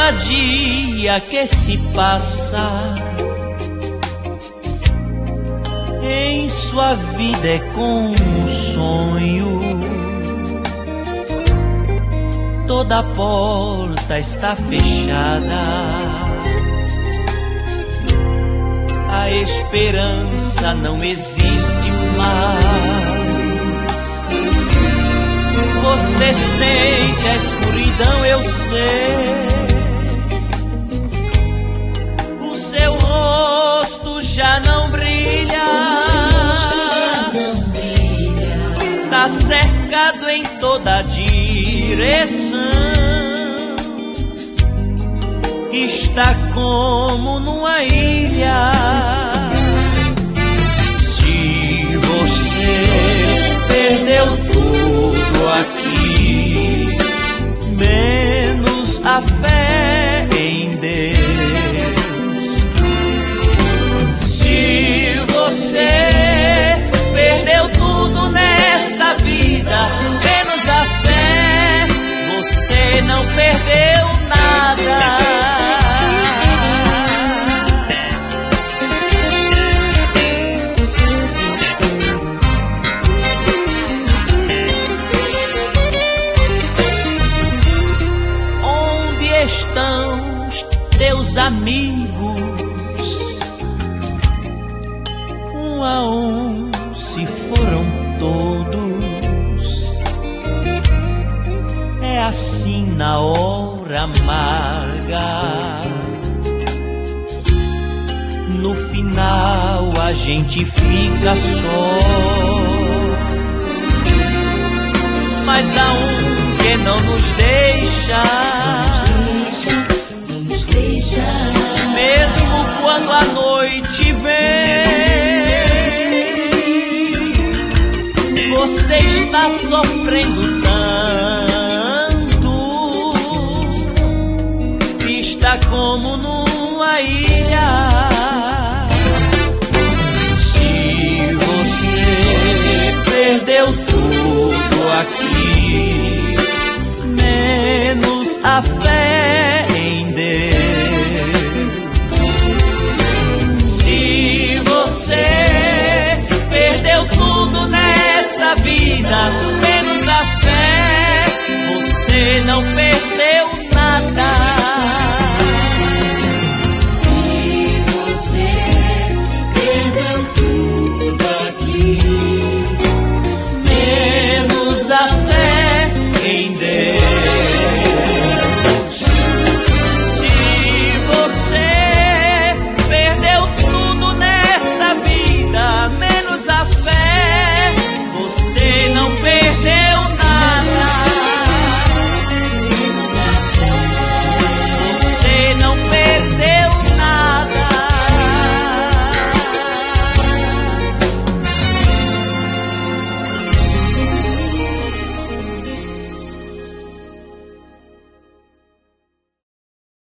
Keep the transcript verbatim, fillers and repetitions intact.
cada dia que se passa em sua vida é como um sonho. Toda porta está fechada, a esperança não existe mais. Você sente a escuridão, eu sei. O seu rosto já não brilha, está cercado em toda direção, está como numa ilha. Se você perdeu tudo aqui, menos a fé em Deus. Se você perdeu tudo nessa vida, menos a fé, você não perdeu nada. Estão teus amigos? Um a um se foram todos. É assim na hora amarga. No final a gente fica só, mas há um que não nos deixa. Mesmo quando a noite vem, você está sofrendo tanto, está como numa ilha. Se você perdeu tudo aqui, menos a fé